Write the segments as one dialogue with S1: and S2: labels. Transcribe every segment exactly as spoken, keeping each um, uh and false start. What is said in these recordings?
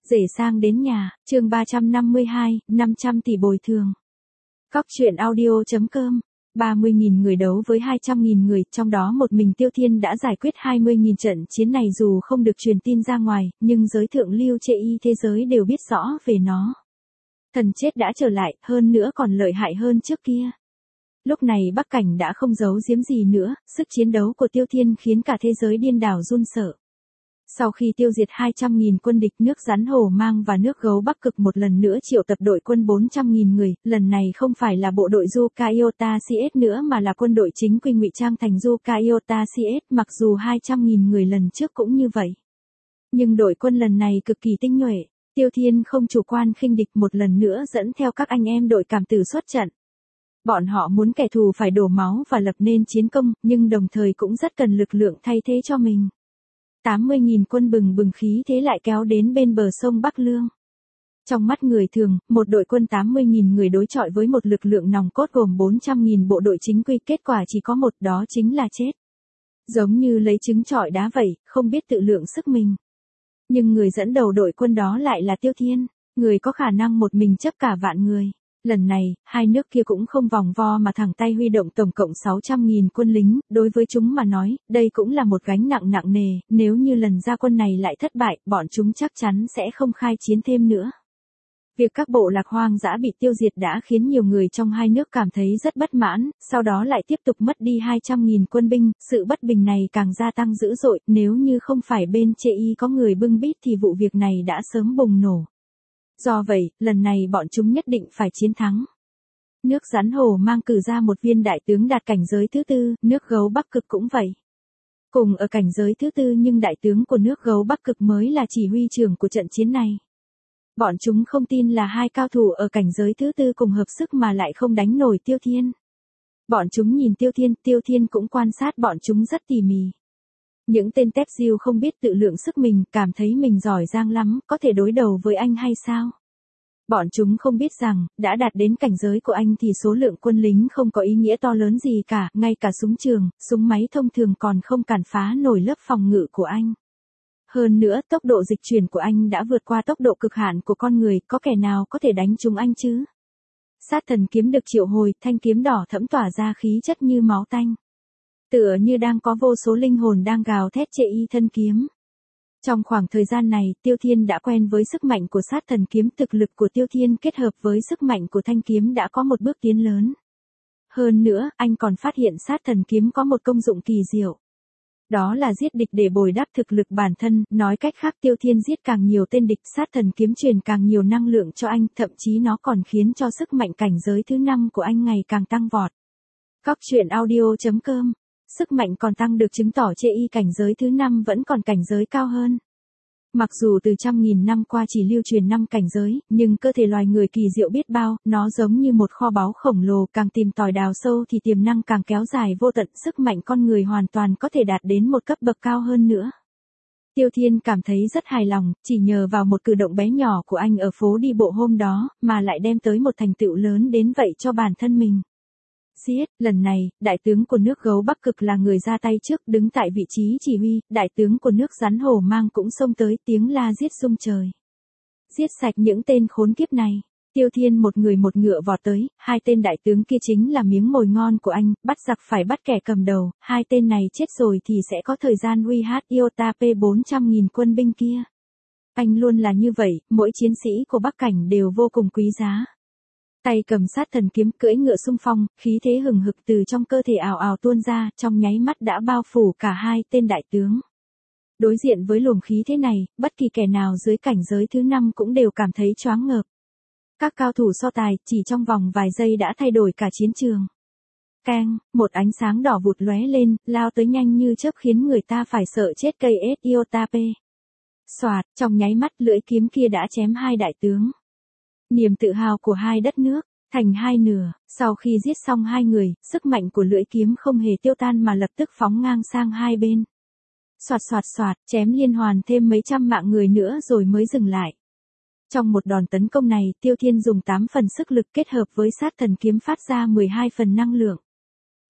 S1: Rể sang đến nhà, chương ba trăm năm mươi hai, năm trăm tỷ bồi thường. Cóc truyện audio.com, ba mươi nghìn người đấu với hai trăm nghìn người, trong đó một mình Tiêu Thiên đã giải quyết hai mươi nghìn trận chiến này dù không được truyền tin ra ngoài, nhưng giới thượng lưu chê y thế giới đều biết rõ về nó. Thần chết đã trở lại, hơn nữa còn lợi hại hơn trước kia. Lúc này Bắc Cảnh đã không giấu giếm gì nữa, sức chiến đấu của Tiêu Thiên khiến cả thế giới điên đảo run sợ. Sau khi tiêu diệt hai trăm nghìn quân địch, nước rắn hổ mang và nước gấu Bắc Cực một lần nữa triệu tập đội quân bốn trăm nghìn người, lần này không phải là bộ đội Yuka Iota xê ét nữa mà là quân đội chính quy ngụy trang thành Yuka Iota xê ét, mặc dù hai trăm nghìn người lần trước cũng như vậy. Nhưng đội quân lần này cực kỳ tinh nhuệ, Tiêu Thiên không chủ quan khinh địch, một lần nữa dẫn theo các anh em đội cảm tử xuất trận. Bọn họ muốn kẻ thù phải đổ máu và lập nên chiến công, nhưng đồng thời cũng rất cần lực lượng thay thế cho mình. tám mươi nghìn quân bừng bừng khí thế lại kéo đến bên bờ sông Bắc Lương. Trong mắt người thường, một đội quân tám mươi nghìn người đối chọi với một lực lượng nòng cốt gồm bốn trăm nghìn bộ đội chính quy, kết quả chỉ có một, đó chính là chết. Giống như lấy trứng trọi đá vậy, không biết tự lượng sức mình. Nhưng người dẫn đầu đội quân đó lại là Tiêu Thiên, người có khả năng một mình chấp cả vạn người. Lần này, hai nước kia cũng không vòng vo mà thẳng tay huy động tổng cộng sáu trăm nghìn quân lính, đối với chúng mà nói, đây cũng là một gánh nặng nặng nề, nếu như lần ra quân này lại thất bại, bọn chúng chắc chắn sẽ không khai chiến thêm nữa. Việc các bộ lạc hoang dã bị tiêu diệt đã khiến nhiều người trong hai nước cảm thấy rất bất mãn, sau đó lại tiếp tục mất đi hai trăm nghìn quân binh, sự bất bình này càng gia tăng dữ dội, nếu như không phải bên chê y có người bưng bít thì vụ việc này đã sớm bùng nổ. Do vậy, lần này bọn chúng nhất định phải chiến thắng. Nước rắn hổ mang cử ra một viên đại tướng đạt cảnh giới thứ tư, nước gấu Bắc Cực cũng vậy. Cùng ở cảnh giới thứ tư nhưng đại tướng của nước gấu Bắc Cực mới là chỉ huy trưởng của trận chiến này. Bọn chúng không tin là hai cao thủ ở cảnh giới thứ tư cùng hợp sức mà lại không đánh nổi Tiêu Thiên. Bọn chúng nhìn Tiêu Thiên, Tiêu Thiên cũng quan sát bọn chúng rất tỉ mỉ. Những tên tép diêu không biết tự lượng sức mình, cảm thấy mình giỏi giang lắm, có thể đối đầu với anh hay sao? Bọn chúng không biết rằng, đã đạt đến cảnh giới của anh thì số lượng quân lính không có ý nghĩa to lớn gì cả, ngay cả súng trường, súng máy thông thường còn không cản phá nổi lớp phòng ngự của anh. Hơn nữa, tốc độ dịch chuyển của anh đã vượt qua tốc độ cực hạn của con người, có kẻ nào có thể đánh trúng anh chứ? Sát thần kiếm được triệu hồi, thanh kiếm đỏ thẫm tỏa ra khí chất như máu tanh. Tựa như đang có vô số linh hồn đang gào thét chê y thân kiếm. Trong khoảng thời gian này, Tiêu Thiên đã quen với sức mạnh của sát thần kiếm, thực lực của Tiêu Thiên kết hợp với sức mạnh của thanh kiếm đã có một bước tiến lớn. Hơn nữa, anh còn phát hiện sát thần kiếm có một công dụng kỳ diệu. Đó là giết địch để bồi đắp thực lực bản thân, nói cách khác Tiêu Thiên giết càng nhiều tên địch, sát thần kiếm truyền càng nhiều năng lượng cho anh, thậm chí nó còn khiến cho sức mạnh cảnh giới thứ năm của anh ngày càng tăng vọt. Cóc truyện audio.com, sức mạnh còn tăng được chứng tỏ chê y cảnh giới thứ năm vẫn còn cảnh giới cao hơn. Mặc dù từ trăm nghìn năm qua chỉ lưu truyền năm cảnh giới, nhưng cơ thể loài người kỳ diệu biết bao, nó giống như một kho báu khổng lồ, càng tìm tòi đào sâu thì tiềm năng càng kéo dài vô tận, sức mạnh con người hoàn toàn có thể đạt đến một cấp bậc cao hơn nữa. Tiêu Thiên cảm thấy rất hài lòng, chỉ nhờ vào một cử động bé nhỏ của anh ở phố đi bộ hôm đó, mà lại đem tới một thành tựu lớn đến vậy cho bản thân mình. Giết, lần này, đại tướng của nước gấu Bắc Cực là người ra tay trước, đứng tại vị trí chỉ huy, đại tướng của nước rắn hổ mang cũng xông tới, tiếng la giết rung trời. Giết sạch những tên khốn kiếp này. Tiêu Thiên một người một ngựa vọt tới, hai tên đại tướng kia chính là miếng mồi ngon của anh, bắt giặc phải bắt kẻ cầm đầu, hai tên này chết rồi thì sẽ có thời gian uy hát Iota P bốn trăm nghìn quân binh kia. Anh luôn là như vậy, mỗi chiến sĩ của Bắc Cảnh đều vô cùng quý giá. Tay cầm sát thần kiếm, cưỡi ngựa xung phong, khí thế hừng hực từ trong cơ thể ào ào tuôn ra, trong nháy mắt đã bao phủ cả hai tên đại tướng. Đối diện với luồng khí thế này, bất kỳ kẻ nào dưới cảnh giới thứ năm cũng đều cảm thấy choáng ngợp. Các cao thủ so tài, chỉ trong vòng vài giây đã thay đổi cả chiến trường. Keng, một ánh sáng đỏ vụt lóe lên, lao tới nhanh như chớp khiến người ta phải sợ chết cây ét Iota P. Xoạt, trong nháy mắt lưỡi kiếm kia đã chém hai đại tướng. Niềm tự hào của hai đất nước, thành hai nửa, sau khi giết xong hai người, sức mạnh của lưỡi kiếm không hề tiêu tan mà lập tức phóng ngang sang hai bên. Xoạt xoạt xoạt, chém liên hoàn thêm mấy trăm mạng người nữa rồi mới dừng lại. Trong một đòn tấn công này, Tiêu Thiên dùng tám phần sức lực kết hợp với sát thần kiếm phát ra mười hai phần năng lượng.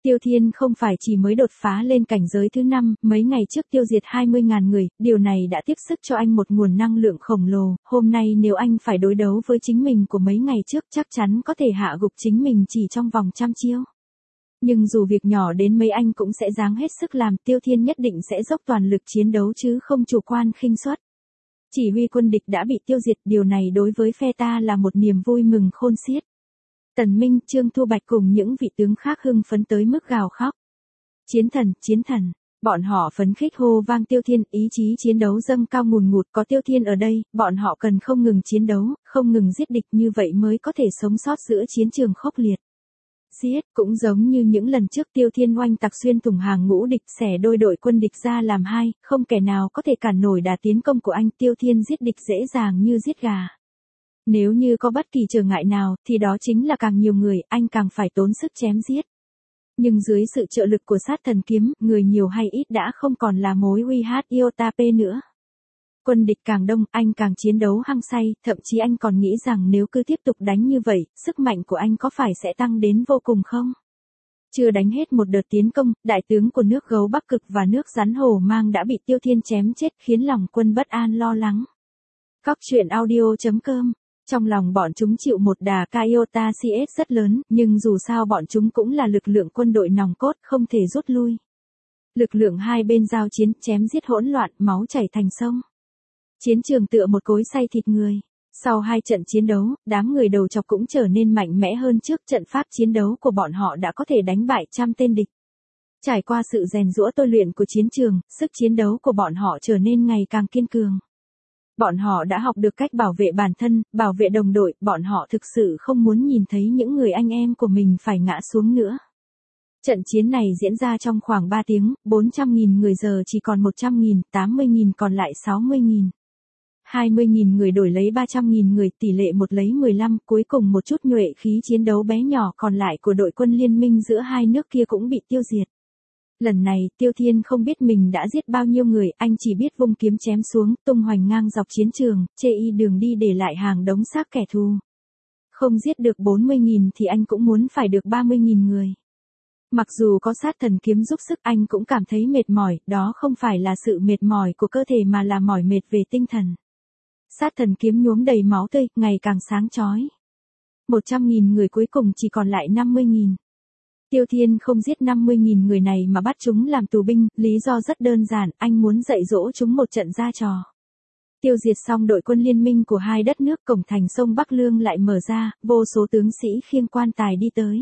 S1: Tiêu Thiên không phải chỉ mới đột phá lên cảnh giới thứ năm, mấy ngày trước tiêu diệt hai mươi nghìn người, điều này đã tiếp sức cho anh một nguồn năng lượng khổng lồ, hôm nay nếu anh phải đối đấu với chính mình của mấy ngày trước chắc chắn có thể hạ gục chính mình chỉ trong vòng trăm chiêu. Nhưng dù việc nhỏ đến mấy anh cũng sẽ dáng hết sức làm, Tiêu Thiên nhất định sẽ dốc toàn lực chiến đấu chứ không chủ quan khinh suất. Chỉ huy quân địch đã bị tiêu diệt, điều này đối với phe ta là một niềm vui mừng khôn xiết. Tần Minh, Trương Thu Bạch cùng những vị tướng khác hưng phấn tới mức gào khóc. Chiến thần, chiến thần, bọn họ phấn khích hô vang Tiêu Thiên, ý chí chiến đấu dâng cao ngùn ngụt, có Tiêu Thiên ở đây, bọn họ cần không ngừng chiến đấu, không ngừng giết địch, như vậy mới có thể sống sót giữa chiến trường khốc liệt. Giết, cũng giống như những lần trước Tiêu Thiên oanh tạc xuyên thủng hàng ngũ địch, xẻ đôi đội quân địch ra làm hai, không kẻ nào có thể cản nổi đà tiến công của anh, Tiêu Thiên giết địch dễ dàng như giết gà. Nếu như có bất kỳ trở ngại nào, thì đó chính là càng nhiều người, anh càng phải tốn sức chém giết. Nhưng dưới sự trợ lực của sát thần kiếm, người nhiều hay ít đã không còn là mối uy hiếp Iotap nữa. Quân địch càng đông, anh càng chiến đấu hăng say, thậm chí anh còn nghĩ rằng nếu cứ tiếp tục đánh như vậy, sức mạnh của anh có phải sẽ tăng đến vô cùng không? Chưa đánh hết một đợt tiến công, đại tướng của nước Gấu Bắc Cực và nước Rắn Hổ Mang đã bị Tiêu Thiên chém chết, khiến lòng quân bất an lo lắng. Các chuyện audio chấm com. Trong lòng bọn chúng chịu một đà Iota xê ét rất lớn, nhưng dù sao bọn chúng cũng là lực lượng quân đội nòng cốt, không thể rút lui. Lực lượng hai bên giao chiến, chém giết hỗn loạn, máu chảy thành sông. Chiến trường tựa một cối xay thịt người. Sau hai trận chiến đấu, đám người đầu chọc cũng trở nên mạnh mẽ hơn trước, trận pháp chiến đấu của bọn họ đã có thể đánh bại trăm tên địch. Trải qua sự rèn giũa tôi luyện của chiến trường, sức chiến đấu của bọn họ trở nên ngày càng kiên cường. Bọn họ đã học được cách bảo vệ bản thân, bảo vệ đồng đội, bọn họ thực sự không muốn nhìn thấy những người anh em của mình phải ngã xuống nữa. Trận chiến này diễn ra trong khoảng ba tiếng, bốn trăm nghìn người giờ chỉ còn một trăm nghìn, tám mươi nghìn còn lại sáu mươi nghìn. hai mươi nghìn người đổi lấy ba trăm nghìn người, tỷ lệ một lấy mười lăm, cuối cùng một chút nhuệ khí chiến đấu bé nhỏ còn lại của đội quân liên minh giữa hai nước kia cũng bị tiêu diệt. Lần này, Tiêu Thiên không biết mình đã giết bao nhiêu người, anh chỉ biết vung kiếm chém xuống, tung hoành ngang dọc chiến trường, chê y đường đi để lại hàng đống xác kẻ thù. Không giết được bốn mươi nghìn thì anh cũng muốn phải được ba mươi nghìn người. Mặc dù có sát thần kiếm giúp sức, anh cũng cảm thấy mệt mỏi, đó không phải là sự mệt mỏi của cơ thể mà là mỏi mệt về tinh thần. Sát thần kiếm nhuốm đầy máu tươi, ngày càng sáng chói. một trăm nghìn người cuối cùng chỉ còn lại năm mươi nghìn. Tiêu Thiên không giết năm mươi nghìn người này mà bắt chúng làm tù binh, lý do rất đơn giản, anh muốn dạy dỗ chúng một trận ra trò. Tiêu diệt xong đội quân liên minh của hai đất nước, cổng thành sông Bắc Lương lại mở ra, vô số tướng sĩ khiêng quan tài đi tới.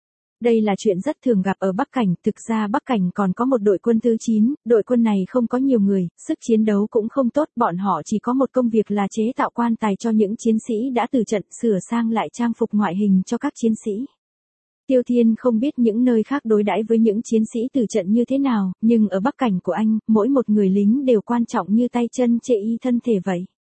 S1: Đây là chuyện rất thường gặp ở Bắc Cảnh, thực ra Bắc Cảnh còn có một đội quân thứ chín, đội quân này không có nhiều người, sức chiến đấu cũng không tốt, bọn họ chỉ có một công việc là chế tạo quan tài cho những chiến sĩ đã từ trận, sửa sang lại trang phục ngoại hình cho các chiến sĩ. Tiêu Thiên không biết những nơi khác đối đãi với những chiến sĩ từ trận như thế nào, nhưng ở Bắc Cảnh của anh, mỗi một người lính đều quan trọng như tay chân chê y thân thể vậy.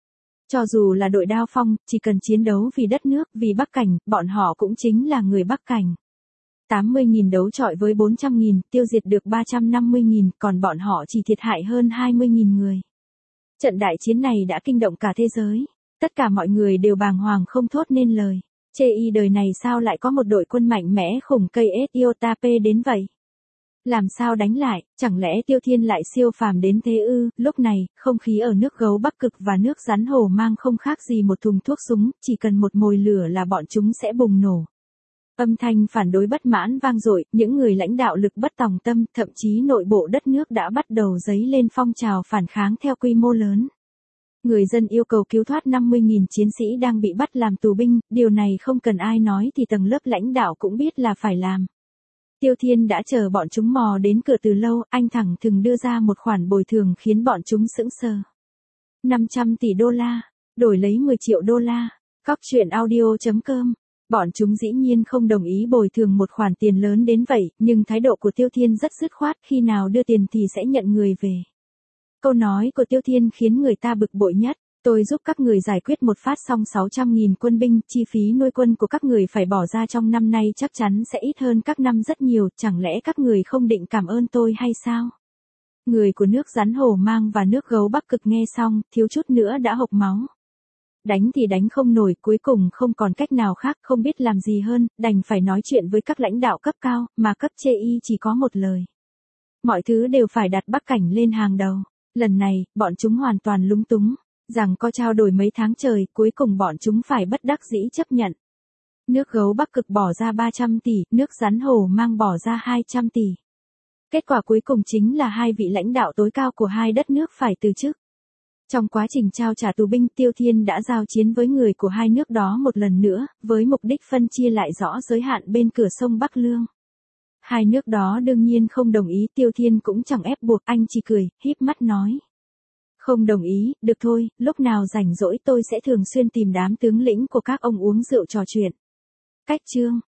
S1: Cho dù là đội Đao Phong, chỉ cần chiến đấu vì đất nước, vì Bắc Cảnh, bọn họ cũng chính là người Bắc Cảnh. tám mươi nghìn đấu trọi với bốn trăm nghìn, tiêu diệt được ba trăm năm mươi nghìn, còn bọn họ chỉ thiệt hại hơn hai mươi nghìn người. Trận đại chiến này đã kinh động cả thế giới. Tất cả mọi người đều bàng hoàng không thốt nên lời. Chê y đời này sao lại có một đội quân mạnh mẽ khủng cây Iotap đến vậy? Làm sao đánh lại, chẳng lẽ Tiêu Thiên lại siêu phàm đến thế ư? Lúc này, không khí ở nước Gấu Bắc Cực và nước Rắn Hổ Mang không khác gì một thùng thuốc súng, chỉ cần một mồi lửa là bọn chúng sẽ bùng nổ. Âm thanh phản đối bất mãn vang dội, những người lãnh đạo lực bất tòng tâm, thậm chí nội bộ đất nước đã bắt đầu dấy lên phong trào phản kháng theo quy mô lớn. Người dân yêu cầu cứu thoát năm mươi nghìn chiến sĩ đang bị bắt làm tù binh, điều này không cần ai nói thì tầng lớp lãnh đạo cũng biết là phải làm. Tiêu Thiên đã chờ bọn chúng mò đến cửa từ lâu, anh thẳng thừng đưa ra một khoản bồi thường khiến bọn chúng sững sờ. năm trăm tỷ đô la, đổi lấy mười triệu đô la. Các chuyện audio chấm com. Bọn chúng dĩ nhiên không đồng ý bồi thường một khoản tiền lớn đến vậy, nhưng thái độ của Tiêu Thiên rất dứt khoát, khi nào đưa tiền thì sẽ nhận người về. Câu nói của Tiêu Thiên khiến người ta bực bội nhất. Tôi giúp các người giải quyết một phát xong sáu trăm nghìn quân binh, chi phí nuôi quân của các người phải bỏ ra trong năm nay chắc chắn sẽ ít hơn các năm rất nhiều, chẳng lẽ các người không định cảm ơn tôi hay sao? Người của nước Rắn Hổ Mang và nước Gấu Bắc Cực nghe xong, thiếu chút nữa đã hộc máu. Đánh thì đánh không nổi, cuối cùng không còn cách nào khác, không biết làm gì hơn, đành phải nói chuyện với các lãnh đạo cấp cao, mà cấp chê y chỉ có một lời. Mọi thứ đều phải đặt Bắc Cảnh lên hàng đầu. Lần này, bọn chúng hoàn toàn lúng túng, rằng có trao đổi mấy tháng trời, cuối cùng bọn chúng phải bất đắc dĩ chấp nhận. Nước gấu Bắc Cực bỏ ra ba trăm tỷ, nước rắn hổ mang bỏ ra hai trăm tỷ. Kết quả cuối cùng chính là hai vị lãnh đạo tối cao của hai đất nước phải từ chức. Trong quá trình trao trả tù binh, Tiêu Thiên đã giao chiến với người của hai nước đó một lần nữa, với mục đích phân chia lại rõ giới hạn bên cửa sông Bắc Lương. Hai nước đó đương nhiên không đồng ý, Tiêu Thiên cũng chẳng ép buộc, anh chỉ cười, híp mắt nói. Không đồng ý, được thôi, lúc nào rảnh rỗi tôi sẽ thường xuyên tìm đám tướng lĩnh của các ông uống rượu trò chuyện. Cách chương